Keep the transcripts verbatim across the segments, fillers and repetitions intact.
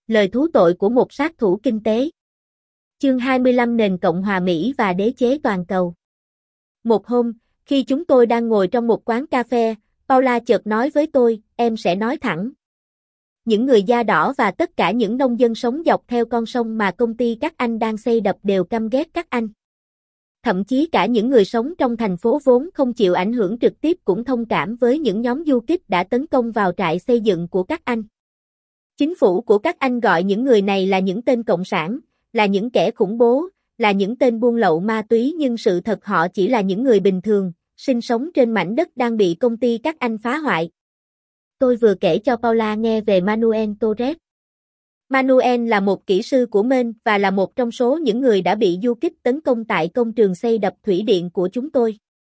Lời thú tội của một sát thủ kinh tế. Chương hai mươi lăm Nền Cộng hòa Mỹ và đế chế toàn cầu. Một hôm, khi chúng tôi đang ngồi trong một quán cà phê, Paula chợt nói với tôi, em sẽ nói thẳng. Những người da đỏ và tất cả những nông dân sống dọc theo con sông mà công ty các anh đang xây đập đều căm ghét các anh. Thậm chí cả những người sống trong thành phố vốn không chịu ảnh hưởng trực tiếp cũng thông cảm với những nhóm du kích đã tấn công vào trại xây dựng của các anh. Chính phủ của các anh gọi những người này là những tên cộng sản, là những kẻ khủng bố, là những tên buôn lậu ma túy, nhưng sự thật họ chỉ là những người bình thường, sinh sống trên mảnh đất đang bị công ty các anh phá hoại. Tôi vừa kể cho Paula nghe về Manuel Torres. Manuel là một kỹ sư của Maine và là một trong số những người đã bị du kích tấn công tại công trường xây đập thủy điện của chúng tôi.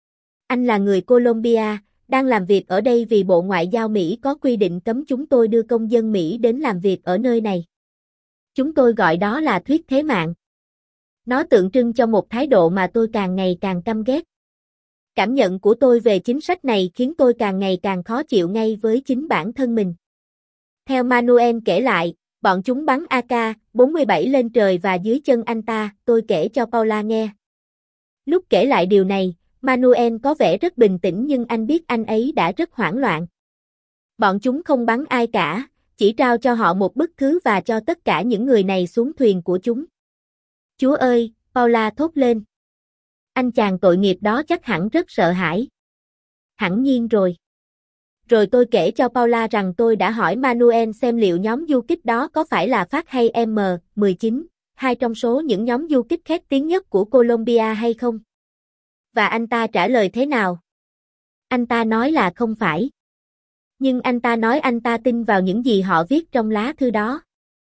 Anh là người Colombia, đang làm việc ở đây vì Bộ Ngoại giao Mỹ có quy định cấm chúng tôi đưa công dân Mỹ đến làm việc ở nơi này. Chúng tôi gọi đó là thuyết thế mạng. Nó tượng trưng cho một thái độ mà tôi càng ngày càng căm ghét. Cảm nhận của tôi về chính sách này khiến tôi càng ngày càng khó chịu ngay với chính bản thân mình. Theo Manuel kể lại, bọn chúng bắn A K bốn mươi bảy lên trời và dưới chân anh ta, tôi kể cho Paula nghe. Lúc kể lại điều này, Manuel có vẻ rất bình tĩnh nhưng anh biết anh ấy đã rất hoảng loạn. Bọn chúng không bắn ai cả, chỉ trao cho họ một bức thư và cho tất cả những người này xuống thuyền của chúng. Chúa ơi, Paula thốt lên. Anh chàng tội nghiệp đó chắc hẳn rất sợ hãi. Hẳn nhiên rồi. Rồi tôi kể cho Paula rằng tôi đã hỏi Manuel xem liệu nhóm du kích đó có phải là F A C hay M mười chín, hai trong số những nhóm du kích khét tiếng nhất của Colombia hay không. Và anh ta trả lời thế nào? Anh ta nói là không phải. Nhưng anh ta nói anh ta tin vào những gì họ viết trong lá thư đó.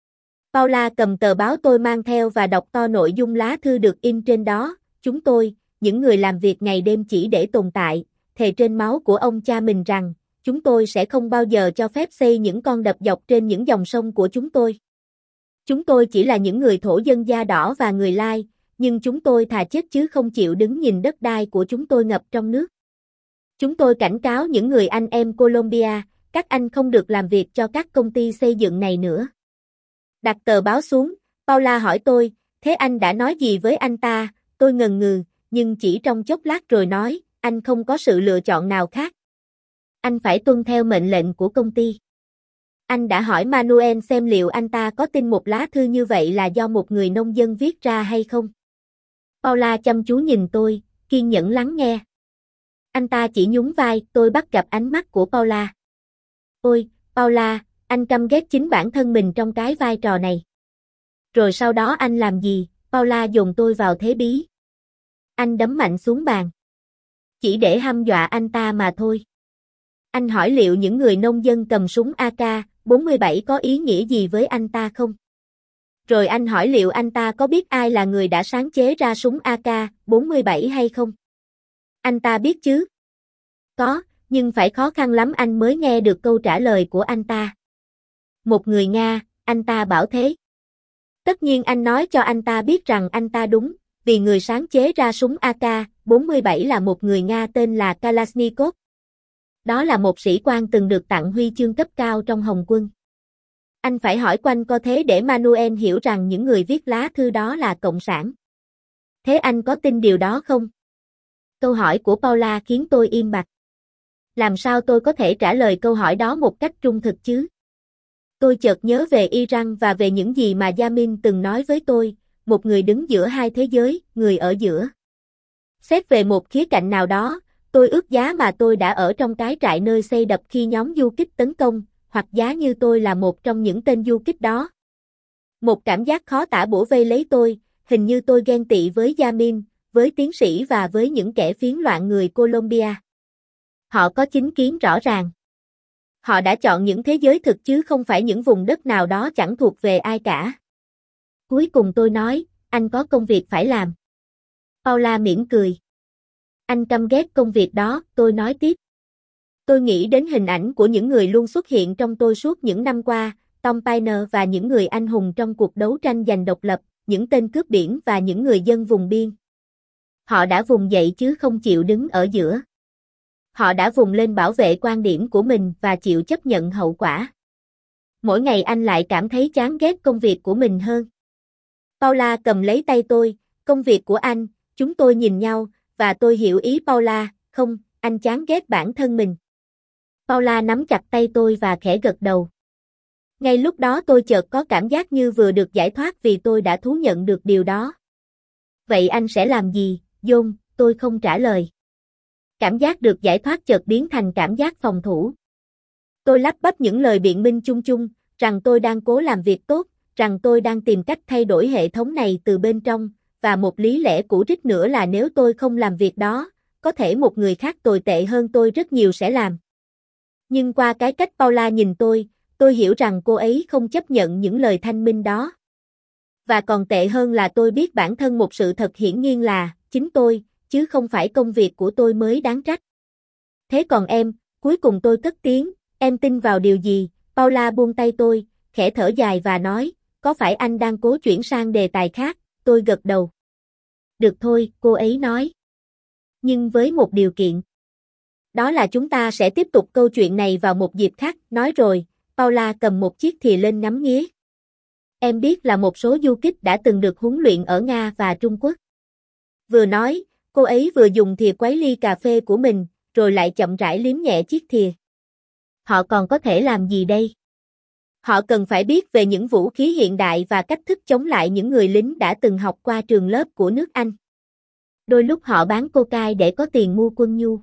Paula cầm tờ báo tôi mang theo và đọc to nội dung lá thư được in trên đó. Chúng tôi, những người làm việc ngày đêm chỉ để tồn tại, thề trên máu của ông cha mình rằng, chúng tôi sẽ không bao giờ cho phép xây những con đập dọc trên những dòng sông của chúng tôi. Chúng tôi chỉ là những người thổ dân da đỏ và người Lai, nhưng chúng tôi thà chết chứ không chịu đứng nhìn đất đai của chúng tôi ngập trong nước. Chúng tôi cảnh cáo những người anh em Colombia, các anh không được làm việc cho các công ty xây dựng này nữa. Đặt tờ báo xuống, Paula hỏi tôi, thế anh đã nói gì với anh ta? Tôi ngần ngừ, nhưng chỉ trong chốc lát rồi nói, anh không có sự lựa chọn nào khác. Anh phải tuân theo mệnh lệnh của công ty. Anh đã hỏi Manuel xem liệu anh ta có tin một lá thư như vậy là do một người nông dân viết ra hay không. Paula chăm chú nhìn tôi, kiên nhẫn lắng nghe. Anh ta chỉ nhún vai, tôi bắt gặp ánh mắt của Paula. Ôi, Paula, anh căm ghét chính bản thân mình trong cái vai trò này. Rồi sau đó anh làm gì? Paula dồn tôi vào thế bí. Anh đấm mạnh xuống bàn. Chỉ để hăm dọa anh ta mà thôi. Anh hỏi liệu những người nông dân cầm súng A K bốn mươi bảy có ý nghĩa gì với anh ta không? Rồi anh hỏi liệu anh ta có biết ai là người đã sáng chế ra súng A K bốn mươi bảy hay không? Anh ta biết chứ? Có, nhưng phải khó khăn lắm anh mới nghe được câu trả lời của anh ta. Một người Nga, anh ta bảo thế. Tất nhiên anh nói cho anh ta biết rằng anh ta đúng, vì người sáng chế ra súng A K bốn mươi bảy là một người Nga tên là Kalashnikov. Đó là một sĩ quan từng được tặng huy chương cấp cao trong Hồng quân. Anh phải hỏi quanh co thế để Manuel hiểu rằng những người viết lá thư đó là cộng sản. Thế anh có tin điều đó không? Câu hỏi của Paula khiến tôi im bặt. Làm sao tôi có thể trả lời câu hỏi đó một cách trung thực chứ? Tôi chợt nhớ về Iran và về những gì mà Yamin từng nói với tôi, một người đứng giữa hai thế giới, người ở giữa. Xét về một khía cạnh nào đó, tôi ước giá mà tôi đã ở trong cái trại nơi xây đập khi nhóm du kích tấn công, hoặc giá như tôi là một trong những tên du kích đó. Một cảm giác khó tả bủa vây lấy tôi, hình như tôi ghen tị với Yamin, với tiến sĩ và với những kẻ phiến loạn người Colombia. Họ có chính kiến rõ ràng. Họ đã chọn những thế giới thực chứ không phải những vùng đất nào đó chẳng thuộc về ai cả. Cuối cùng tôi nói, anh có công việc phải làm. Paula mỉm cười. Anh căm ghét công việc đó, tôi nói tiếp. Tôi nghĩ đến hình ảnh của những người luôn xuất hiện trong tôi suốt những năm qua, Tom Paine và những người anh hùng trong cuộc đấu tranh giành độc lập, những tên cướp biển và những người dân vùng biên. Họ đã vùng dậy chứ không chịu đứng ở giữa. Họ đã vùng lên bảo vệ quan điểm của mình và chịu chấp nhận hậu quả. Mỗi ngày anh lại cảm thấy chán ghét công việc của mình hơn. Paula cầm lấy tay tôi, công việc của anh, chúng tôi nhìn nhau, và tôi hiểu ý Paula, không, anh chán ghét bản thân mình. Paula nắm chặt tay tôi và khẽ gật đầu. Ngay lúc đó tôi chợt có cảm giác như vừa được giải thoát vì tôi đã thú nhận được điều đó. Vậy anh sẽ làm gì, John? Tôi không trả lời. Cảm giác được giải thoát chợt biến thành cảm giác phòng thủ. Tôi lắp bắp những lời biện minh chung chung, rằng tôi đang cố làm việc tốt, rằng tôi đang tìm cách thay đổi hệ thống này từ bên trong, và một lý lẽ cũ rích nữa là nếu tôi không làm việc đó, có thể một người khác tồi tệ hơn tôi rất nhiều sẽ làm. Nhưng qua cái cách Paula nhìn tôi, tôi hiểu rằng cô ấy không chấp nhận những lời thanh minh đó. Và còn tệ hơn là tôi biết bản thân một sự thật hiển nhiên là, chính tôi, chứ không phải công việc của tôi mới đáng trách. Thế còn em, cuối cùng tôi cất tiếng, em tin vào điều gì? Paula buông tay tôi, khẽ thở dài và nói, có phải anh đang cố chuyển sang đề tài khác? Tôi gật đầu. Được thôi, cô ấy nói. Nhưng với một điều kiện. Đó là chúng ta sẽ tiếp tục câu chuyện này vào một dịp khác, nói rồi, Paula cầm một chiếc thìa lên ngắm nghía. Em biết là một số du kích đã từng được huấn luyện ở Nga và Trung Quốc. Vừa nói, cô ấy vừa dùng thìa quấy ly cà phê của mình, rồi lại chậm rãi liếm nhẹ chiếc thìa. Họ còn có thể làm gì đây? Họ cần phải biết về những vũ khí hiện đại và cách thức chống lại những người lính đã từng học qua trường lớp của nước Anh. Đôi lúc họ bán cocaine để có tiền mua quân nhu.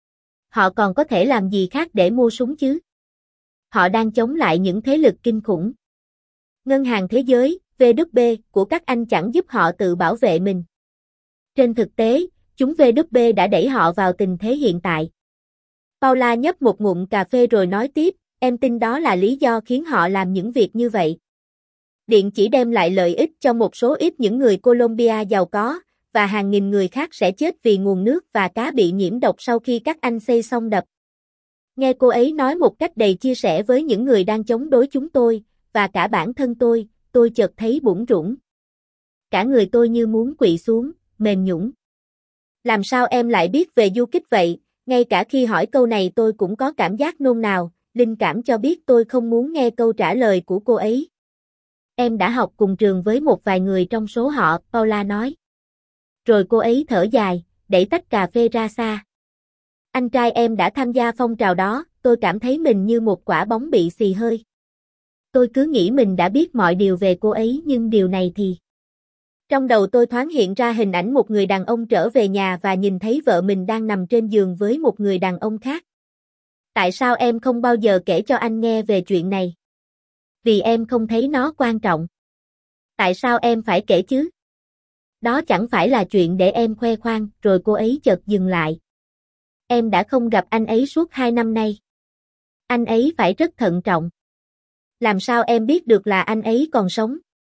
Họ còn có thể làm gì khác để mua súng chứ? Họ đang chống lại những thế lực kinh khủng. Ngân hàng Thế giới, vê kép bê, của các anh chẳng giúp họ tự bảo vệ mình. Trên thực tế, chúng vê kép bê đã đẩy họ vào tình thế hiện tại. Paula nhấp một ngụm cà phê rồi nói tiếp, em tin đó là lý do khiến họ làm những việc như vậy. Điện chỉ đem lại lợi ích cho một số ít những người Colombia giàu có, và hàng nghìn người khác sẽ chết vì nguồn nước và cá bị nhiễm độc sau khi các anh xây xong đập. Nghe cô ấy nói một cách đầy chia sẻ với những người đang chống đối chúng tôi, và cả bản thân tôi, tôi chợt thấy bủn rủn. Cả người tôi như muốn quỵ xuống, mềm nhũn. Làm sao em lại biết về du kích vậy? Ngay cả khi hỏi câu này tôi cũng có cảm giác nôn nao, linh cảm cho biết tôi không muốn nghe câu trả lời của cô ấy. Em đã học cùng trường với một vài người trong số họ, Paula nói. Rồi cô ấy thở dài, đẩy tách cà phê ra xa. Anh trai em đã tham gia phong trào đó, tôi cảm thấy mình như một quả bóng bị xì hơi. Tôi cứ nghĩ mình đã biết mọi điều về cô ấy nhưng điều này thì... Trong đầu tôi thoáng hiện ra hình ảnh một người đàn ông trở về nhà và nhìn thấy vợ mình đang nằm trên giường với một người đàn ông khác. Tại sao em không bao giờ kể cho anh nghe về chuyện này? Vì em không thấy nó quan trọng. Tại sao em phải kể chứ? Đó chẳng phải là chuyện để em khoe khoang, rồi cô ấy chợt dừng lại. Em đã không gặp anh ấy suốt hai năm nay. Anh ấy phải rất thận trọng. Làm sao em biết được là anh ấy còn sống?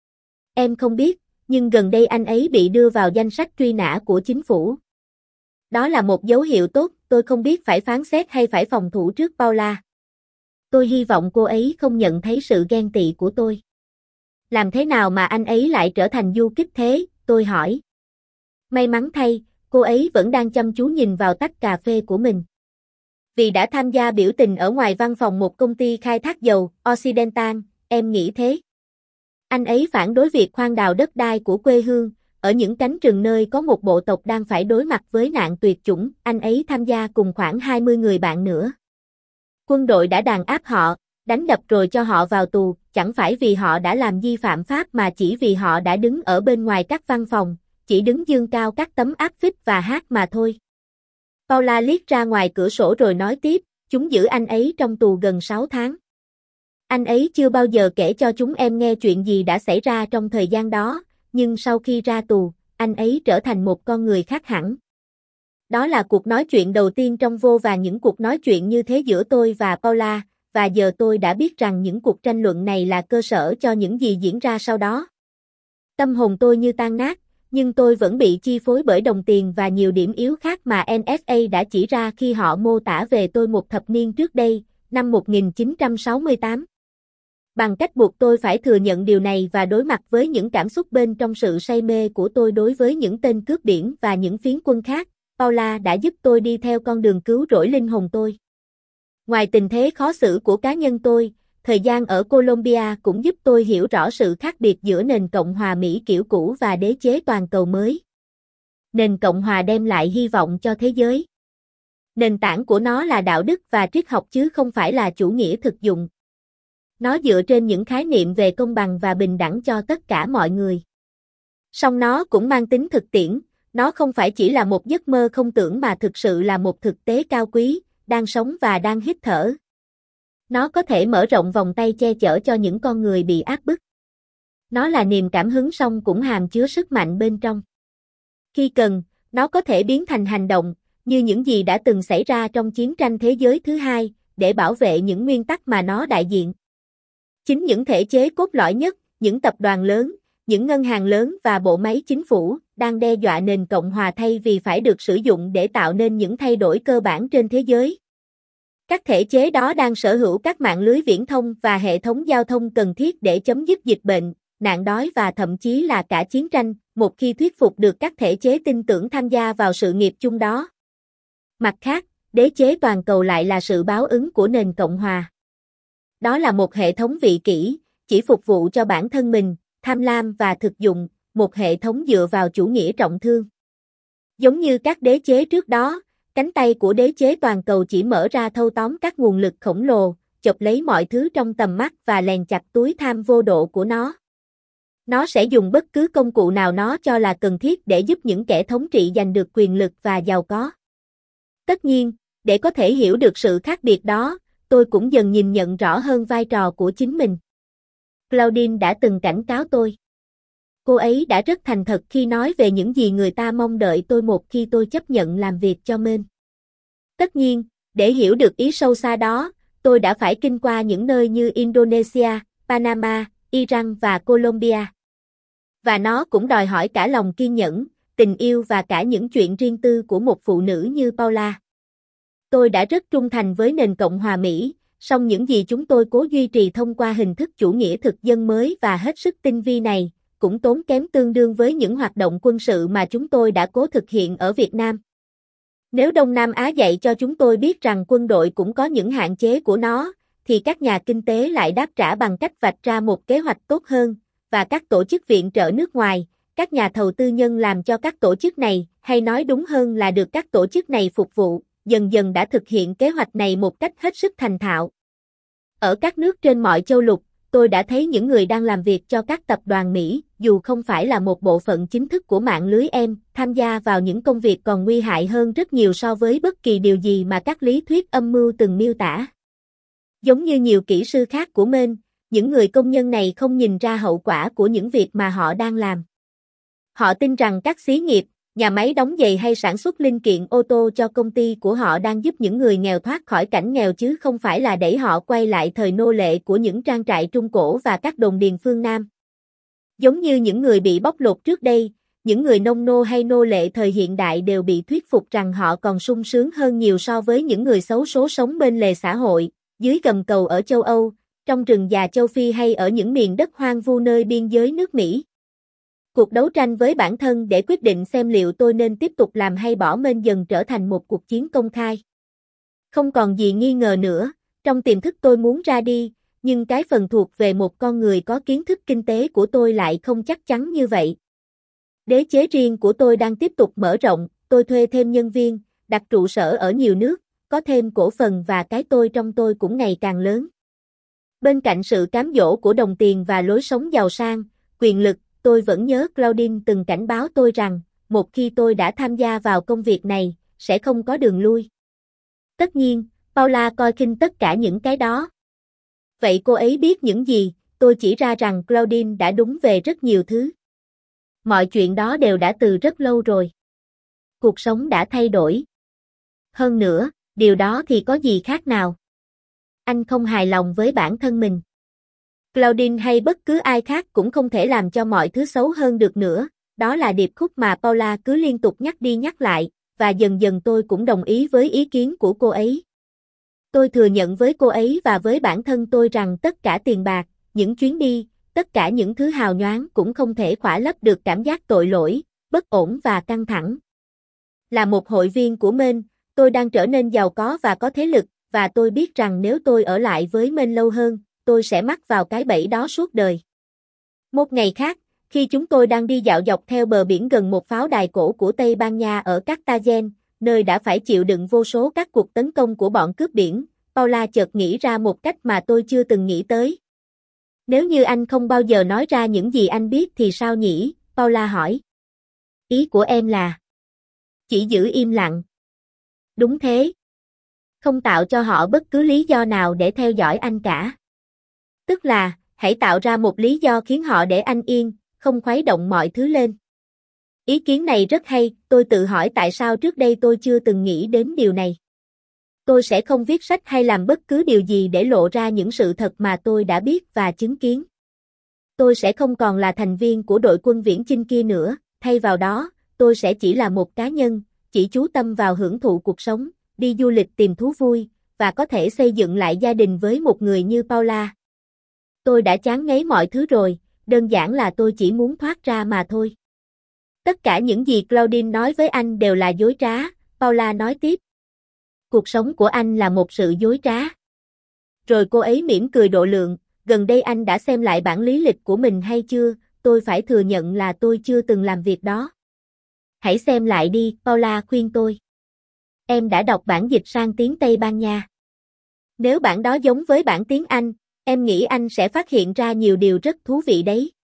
Em không biết, nhưng gần đây anh ấy bị đưa vào danh sách truy nã của chính phủ. Đó là một dấu hiệu tốt, tôi không biết phải phán xét hay phải phòng thủ trước Paula. Tôi hy vọng cô ấy không nhận thấy sự ghen tị của tôi. Làm thế nào mà anh ấy lại trở thành du kích thế, tôi hỏi. May mắn thay, cô ấy vẫn đang chăm chú nhìn vào tách cà phê của mình. Vì đã tham gia biểu tình ở ngoài văn phòng một công ty khai thác dầu, Occidental, em nghĩ thế. Anh ấy phản đối việc khoan đào đất đai của quê hương, ở những cánh rừng nơi có một bộ tộc đang phải đối mặt với nạn tuyệt chủng, anh ấy tham gia cùng khoảng hai mươi người bạn nữa. Quân đội đã đàn áp họ, đánh đập rồi cho họ vào tù, chẳng phải vì họ đã làm vi phạm pháp mà chỉ vì họ đã đứng ở bên ngoài các văn phòng, chỉ đứng dương cao các tấm áp phích và hát mà thôi. Paula liếc ra ngoài cửa sổ rồi nói tiếp, chúng giữ anh ấy trong tù gần sáu tháng. Anh ấy chưa bao giờ kể cho chúng em nghe chuyện gì đã xảy ra trong thời gian đó, nhưng sau khi ra tù, anh ấy trở thành một con người khác hẳn. Đó là cuộc nói chuyện đầu tiên trong vô vàn những cuộc nói chuyện như thế giữa tôi và Paula, và giờ tôi đã biết rằng những cuộc tranh luận này là cơ sở cho những gì diễn ra sau đó. Tâm hồn tôi như tan nát, nhưng tôi vẫn bị chi phối bởi đồng tiền và nhiều điểm yếu khác mà en ét a đã chỉ ra khi họ mô tả về tôi một thập niên trước đây, năm một nghìn chín trăm sáu mươi tám. Bằng cách buộc tôi phải thừa nhận điều này và đối mặt với những cảm xúc bên trong sự say mê của tôi đối với những tên cướp biển và những phiến quân khác, Paula đã giúp tôi đi theo con đường cứu rỗi linh hồn tôi. Ngoài tình thế khó xử của cá nhân tôi, thời gian ở Colombia cũng giúp tôi hiểu rõ sự khác biệt giữa nền Cộng hòa Mỹ kiểu cũ và đế chế toàn cầu mới. Nền Cộng hòa đem lại hy vọng cho thế giới. Nền tảng của nó là đạo đức và triết học chứ không phải là chủ nghĩa thực dụng. Nó dựa trên những khái niệm về công bằng và bình đẳng cho tất cả mọi người. Song nó cũng mang tính thực tiễn, nó không phải chỉ là một giấc mơ không tưởng mà thực sự là một thực tế cao quý, đang sống và đang hít thở. Nó có thể mở rộng vòng tay che chở cho những con người bị áp bức. Nó là niềm cảm hứng song cũng hàm chứa sức mạnh bên trong. Khi cần, nó có thể biến thành hành động, như những gì đã từng xảy ra trong chiến tranh thế giới thứ hai, để bảo vệ những nguyên tắc mà nó đại diện. Chính những thể chế cốt lõi nhất, những tập đoàn lớn, những ngân hàng lớn và bộ máy chính phủ, đang đe dọa nền Cộng hòa thay vì phải được sử dụng để tạo nên những thay đổi cơ bản trên thế giới. Các thể chế đó đang sở hữu các mạng lưới viễn thông và hệ thống giao thông cần thiết để chấm dứt dịch bệnh, nạn đói và thậm chí là cả chiến tranh, một khi thuyết phục được các thể chế tin tưởng tham gia vào sự nghiệp chung đó. Mặt khác, đế chế toàn cầu lại là sự báo ứng của nền Cộng hòa. Đó là một hệ thống vị kỷ, chỉ phục vụ cho bản thân mình, tham lam và thực dụng, một hệ thống dựa vào chủ nghĩa trọng thương. Giống như các đế chế trước đó, cánh tay của đế chế toàn cầu chỉ mở ra thâu tóm các nguồn lực khổng lồ, chộp lấy mọi thứ trong tầm mắt và lèn chặt túi tham vô độ của nó. Nó sẽ dùng bất cứ công cụ nào nó cho là cần thiết để giúp những kẻ thống trị giành được quyền lực và giàu có. Tất nhiên, để có thể hiểu được sự khác biệt đó, tôi cũng dần nhìn nhận rõ hơn vai trò của chính mình. Claudine đã từng cảnh cáo tôi. Cô ấy đã rất thành thật khi nói về những gì người ta mong đợi tôi một khi tôi chấp nhận làm việc cho Men. Tất nhiên, để hiểu được ý sâu xa đó, tôi đã phải kinh qua những nơi như Indonesia, Panama, Iran và Colombia. Và nó cũng đòi hỏi cả lòng kiên nhẫn, tình yêu và cả những chuyện riêng tư của một phụ nữ như Paula. Tôi đã rất trung thành với nền Cộng hòa Mỹ, song những gì chúng tôi cố duy trì thông qua hình thức chủ nghĩa thực dân mới và hết sức tinh vi này, cũng tốn kém tương đương với những hoạt động quân sự mà chúng tôi đã cố thực hiện ở Việt Nam. Nếu Đông Nam Á dạy cho chúng tôi biết rằng quân đội cũng có những hạn chế của nó, thì các nhà kinh tế lại đáp trả bằng cách vạch ra một kế hoạch tốt hơn, và các tổ chức viện trợ nước ngoài, các nhà thầu tư nhân làm cho các tổ chức này, hay nói đúng hơn là được các tổ chức này phục vụ, dần dần đã thực hiện kế hoạch này một cách hết sức thành thạo. Ở các nước trên mọi châu lục, tôi đã thấy những người đang làm việc cho các tập đoàn Mỹ, dù không phải là một bộ phận chính thức của mạng lưới em, tham gia vào những công việc còn nguy hại hơn rất nhiều so với bất kỳ điều gì mà các lý thuyết âm mưu từng miêu tả. Giống như nhiều kỹ sư khác của Men, những người công nhân này không nhìn ra hậu quả của những việc mà họ đang làm. Họ tin rằng các xí nghiệp, nhà máy đóng giày hay sản xuất linh kiện ô tô cho công ty của họ đang giúp những người nghèo thoát khỏi cảnh nghèo chứ không phải là đẩy họ quay lại thời nô lệ của những trang trại Trung Cổ và các đồn điền phương Nam. Giống như những người bị bóc lột trước đây, những người nông nô hay nô lệ thời hiện đại đều bị thuyết phục rằng họ còn sung sướng hơn nhiều so với những người xấu số sống bên lề xã hội, dưới gầm cầu ở châu Âu, trong rừng già châu Phi hay ở những miền đất hoang vu nơi biên giới nước Mỹ. Cuộc đấu tranh với bản thân để quyết định xem liệu tôi nên tiếp tục làm hay bỏ Men dần trở thành một cuộc chiến công khai. Không còn gì nghi ngờ nữa, trong tiềm thức tôi muốn ra đi, nhưng cái phần thuộc về một con người có kiến thức kinh tế của tôi lại không chắc chắn như vậy. Đế chế riêng của tôi đang tiếp tục mở rộng, tôi thuê thêm nhân viên, đặt trụ sở ở nhiều nước, có thêm cổ phần và cái tôi trong tôi cũng ngày càng lớn. Bên cạnh sự cám dỗ của đồng tiền và lối sống giàu sang, quyền lực, tôi vẫn nhớ Claudine từng cảnh báo tôi rằng, một khi tôi đã tham gia vào công việc này, sẽ không có đường lui. Tất nhiên, Paula coi khinh tất cả những cái đó. Vậy cô ấy biết những gì? Tôi chỉ ra rằng Claudine đã đúng về rất nhiều thứ. Mọi chuyện đó đều đã từ rất lâu rồi. Cuộc sống đã thay đổi. Hơn nữa, điều đó thì có gì khác nào? Anh không hài lòng với bản thân mình. Claudine hay bất cứ ai khác cũng không thể làm cho mọi thứ xấu hơn được nữa, đó là điệp khúc mà Paula cứ liên tục nhắc đi nhắc lại, và dần dần tôi cũng đồng ý với ý kiến của cô ấy. Tôi thừa nhận với cô ấy và với bản thân tôi rằng tất cả tiền bạc, những chuyến đi, tất cả những thứ hào nhoáng cũng không thể khỏa lấp được cảm giác tội lỗi, bất ổn và căng thẳng. Là một hội viên của Men, tôi đang trở nên giàu có và có thế lực, và tôi biết rằng nếu tôi ở lại với Men lâu hơn, tôi sẽ mắc vào cái bẫy đó suốt đời. Một ngày khác, khi chúng tôi đang đi dạo dọc theo bờ biển gần một pháo đài cổ của Tây Ban Nha ở Cartagena, nơi đã phải chịu đựng vô số các cuộc tấn công của bọn cướp biển, Paula chợt nghĩ ra một cách mà tôi chưa từng nghĩ tới. Nếu như anh không bao giờ nói ra những gì anh biết thì sao nhỉ? Paula hỏi. Ý của em là chỉ giữ im lặng. Đúng thế. Không tạo cho họ bất cứ lý do nào để theo dõi anh cả. Tức là, hãy tạo ra một lý do khiến họ để anh yên, không khuấy động mọi thứ lên. Ý kiến này rất hay, tôi tự hỏi tại sao trước đây tôi chưa từng nghĩ đến điều này. Tôi sẽ không viết sách hay làm bất cứ điều gì để lộ ra những sự thật mà tôi đã biết và chứng kiến. Tôi sẽ không còn là thành viên của đội quân viễn chinh kia nữa, thay vào đó, tôi sẽ chỉ là một cá nhân, chỉ chú tâm vào hưởng thụ cuộc sống, đi du lịch tìm thú vui, và có thể xây dựng lại gia đình với một người như Paula. Tôi đã chán ngấy mọi thứ rồi, đơn giản là tôi chỉ muốn thoát ra mà thôi. Tất cả những gì Claudine nói với anh đều là dối trá, Paula nói tiếp. Cuộc sống của anh là một sự dối trá. Rồi cô ấy mỉm cười độ lượng, gần đây anh đã xem lại bản lý lịch của mình hay chưa? Tôi phải thừa nhận là tôi chưa từng làm việc đó. Hãy xem lại đi, Paula khuyên tôi. Em đã đọc bản dịch sang tiếng Tây Ban Nha. Nếu bản đó giống với bản tiếng Anh, em nghĩ anh sẽ phát hiện ra nhiều điều rất thú vị đấy.